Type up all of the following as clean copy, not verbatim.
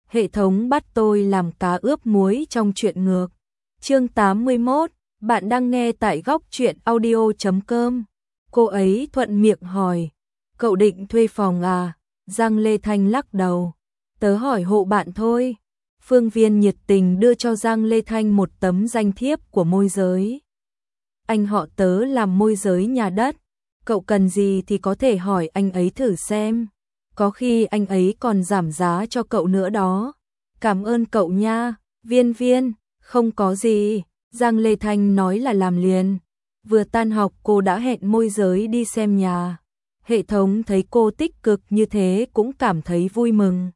hệ thống bắt tôi làm cá ướp muối trong truyện ngược. Chương 81, bạn đang nghe tại góc truyện audio.com. Cô ấy thuận miệng hỏi, cậu định thuê phòng à? Giang Lê Thanh lắc đầu, tớ hỏi hộ bạn thôi. Phương Viên nhiệt tình đưa cho Giang Lê Thanh một tấm danh thiếp của môi giới. Anh họ tớ làm môi giới nhà đất, cậu cần gì thì có thể hỏi anh ấy thử xem. Có khi anh ấy còn giảm giá cho cậu nữa đó. Cảm ơn cậu nha, Viên. Không có gì, Giang Lê Thanh nói là làm liền. Vừa tan học cô đã hẹn môi giới đi xem nhà. Hệ thống thấy cô tích cực như thế cũng cảm thấy vui mừng.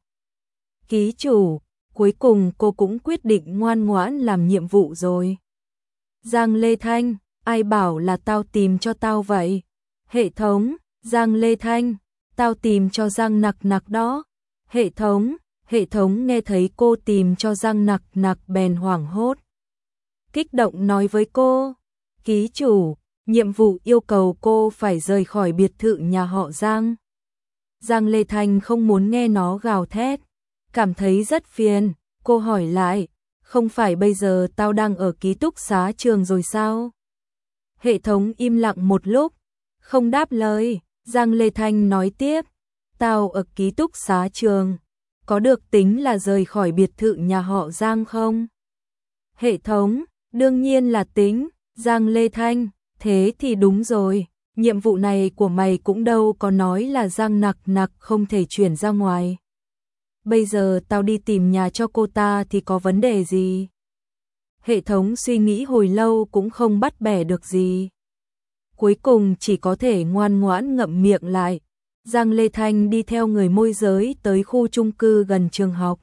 Ký chủ, cuối cùng cô cũng quyết định ngoan ngoãn làm nhiệm vụ rồi. Giang Lê Thanh, ai bảo là tao tìm cho tao vậy? Hệ thống, Giang Lê Thanh, tao tìm cho Giang Nặc Nặc đó. Hệ thống nghe thấy cô tìm cho Giang Nặc Nặc bèn hoảng hốt. Kích động nói với cô, ký chủ, nhiệm vụ yêu cầu cô phải rời khỏi biệt thự nhà họ Giang. Giang Lê Thanh không muốn nghe nó gào thét, cảm thấy rất phiền, cô hỏi lại, không phải bây giờ tao đang ở ký túc xá trường rồi sao? Hệ thống im lặng một lúc, không đáp lời. Giang Lê Thanh nói tiếp, tao ở ký túc xá trường, có được tính là rời khỏi biệt thự nhà họ Giang không? Hệ thống, đương nhiên là tính. Giang Lê Thanh, thế thì đúng rồi, nhiệm vụ này của mày cũng đâu có nói là Giang Nặc Nặc không thể chuyển ra ngoài. Bây giờ tao đi tìm nhà cho cô ta thì có vấn đề gì? Hệ thống suy nghĩ hồi lâu cũng không bắt bẻ được gì. Cuối cùng chỉ có thể ngoan ngoãn ngậm miệng lại. Giang Lê Thanh đi theo người môi giới tới khu chung cư gần trường học.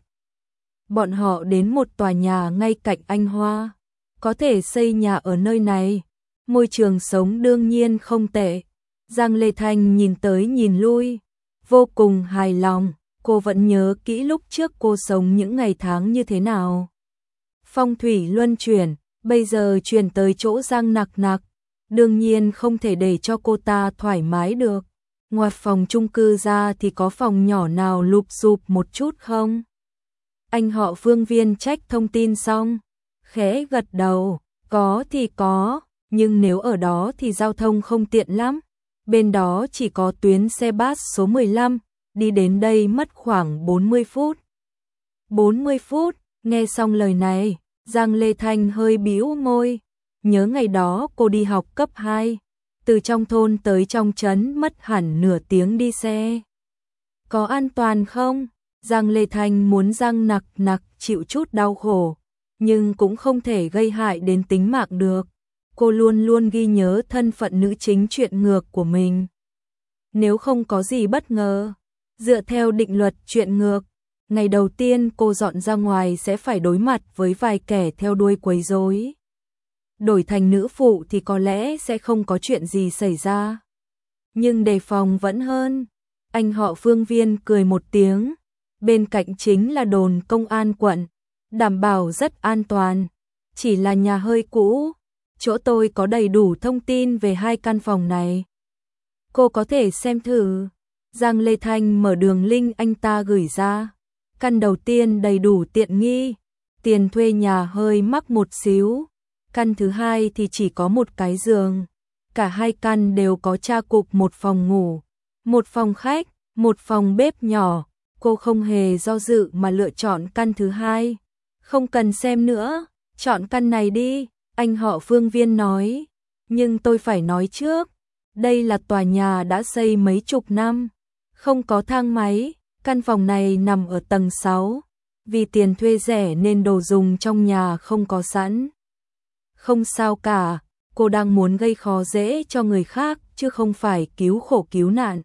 Bọn họ đến một tòa nhà ngay cạnh Anh Hoa. Có thể xây nhà ở nơi này, môi trường sống đương nhiên không tệ. Giang Lê Thanh nhìn tới nhìn lui, vô cùng hài lòng. Cô vẫn nhớ kỹ lúc trước cô sống những ngày tháng như thế nào. Phong thủy luân chuyển, bây giờ chuyển tới chỗ Giang Nặc Nặc, đương nhiên không thể để cho cô ta thoải mái được. Ngoài phòng chung cư ra thì có phòng nhỏ nào lụp xụp một chút không? Anh họ Phương Viên check thông tin xong, khẽ gật đầu, có thì có, nhưng nếu ở đó thì giao thông không tiện lắm. Bên đó chỉ có tuyến xe bus số 15, đi đến đây mất khoảng 40 phút. 40 phút, nghe xong lời này, Giang Lê Thanh hơi bĩu môi. Nhớ ngày đó cô đi học cấp 2, từ trong thôn tới trong trấn mất hẳn nửa tiếng đi xe. Có an toàn không? Giang Lê Thanh muốn Giang Nặc Nặc chịu chút đau khổ, nhưng cũng không thể gây hại đến tính mạng được. Cô luôn luôn ghi nhớ thân phận nữ chính truyện ngược của mình. Nếu không có gì bất ngờ, dựa theo định luật truyện ngược, ngày đầu tiên cô dọn ra ngoài sẽ phải đối mặt với vài kẻ theo đuôi quấy rối. Đổi thành nữ phụ thì có lẽ sẽ không có chuyện gì xảy ra. Nhưng đề phòng vẫn hơn. Anh họ Phương Viên cười một tiếng. Bên cạnh chính là đồn công an quận, đảm bảo rất an toàn. Chỉ là nhà hơi cũ, chỗ tôi có đầy đủ thông tin về hai căn phòng này. Cô có thể xem thử. Giang Lê Thanh mở đường link anh ta gửi ra. Căn đầu tiên đầy đủ tiện nghi, tiền thuê nhà hơi mắc một xíu. Căn thứ hai thì chỉ có một cái giường. Cả hai căn đều có cha cục một phòng ngủ, một phòng khách, một phòng bếp nhỏ. Cô không hề do dự mà lựa chọn căn thứ hai. Không cần xem nữa, chọn căn này đi, anh họ Phương Viên nói. Nhưng tôi phải nói trước, đây là tòa nhà đã xây mấy chục năm, không có thang máy. Căn phòng này nằm ở tầng 6, vì tiền thuê rẻ nên đồ dùng trong nhà không có sẵn. Không sao cả, cô đang muốn gây khó dễ cho người khác chứ không phải cứu khổ cứu nạn.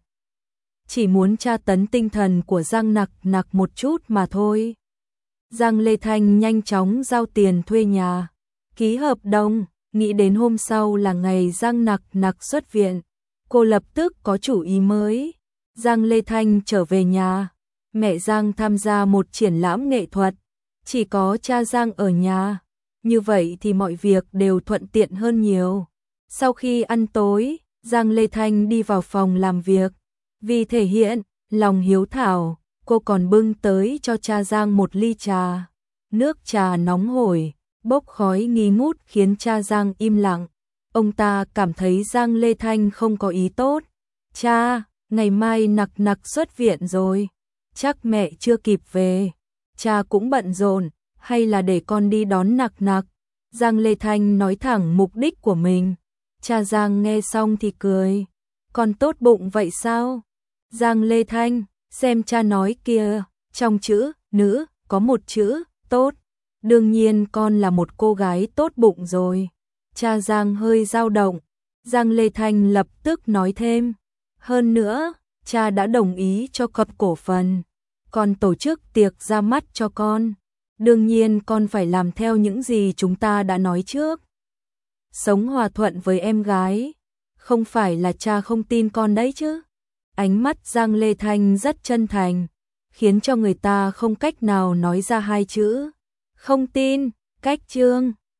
Chỉ muốn tra tấn tinh thần của Giang Nặc Nặc một chút mà thôi. Giang Lê Thanh nhanh chóng giao tiền thuê nhà, ký hợp đồng, nghĩ đến hôm sau là ngày Giang Nặc Nặc xuất viện. Cô lập tức có chủ ý mới. Giang Lê Thanh trở về nhà, mẹ Giang tham gia một triển lãm nghệ thuật, chỉ có cha Giang ở nhà. Như vậy thì mọi việc đều thuận tiện hơn nhiều. Sau khi ăn tối, Giang Lê Thanh đi vào phòng làm việc. Vì thể hiện lòng hiếu thảo, Cô còn bưng tới cho cha Giang một ly trà. Nước trà nóng hổi, bốc khói nghi ngút khiến cha Giang im lặng. Ông ta cảm thấy Giang Lê Thanh không có ý tốt. Cha, ngày mai nặc nặc xuất viện rồi. Chắc mẹ chưa kịp về. Cha cũng bận rộn, hay là để con đi đón nặc nặc. Giang Lê Thanh nói thẳng mục đích của mình. Cha Giang nghe xong thì cười. Con tốt bụng vậy sao? Giang Lê Thanh, xem cha nói kìa, trong chữ nữ có một chữ tốt. Đương nhiên con là một cô gái tốt bụng rồi. Cha Giang hơi dao động. Giang Lê Thanh lập tức nói thêm. Hơn nữa, cha đã đồng ý cho con cổ phần. Con tổ chức tiệc ra mắt cho con. Đương nhiên con phải làm theo những gì chúng ta đã nói trước. Sống hòa thuận với em gái. Không phải là cha không tin con đấy chứ. Ánh mắt Giang Lê Thanh rất chân thành, khiến cho người ta không cách nào nói ra hai chữ. Không tin, cách trương.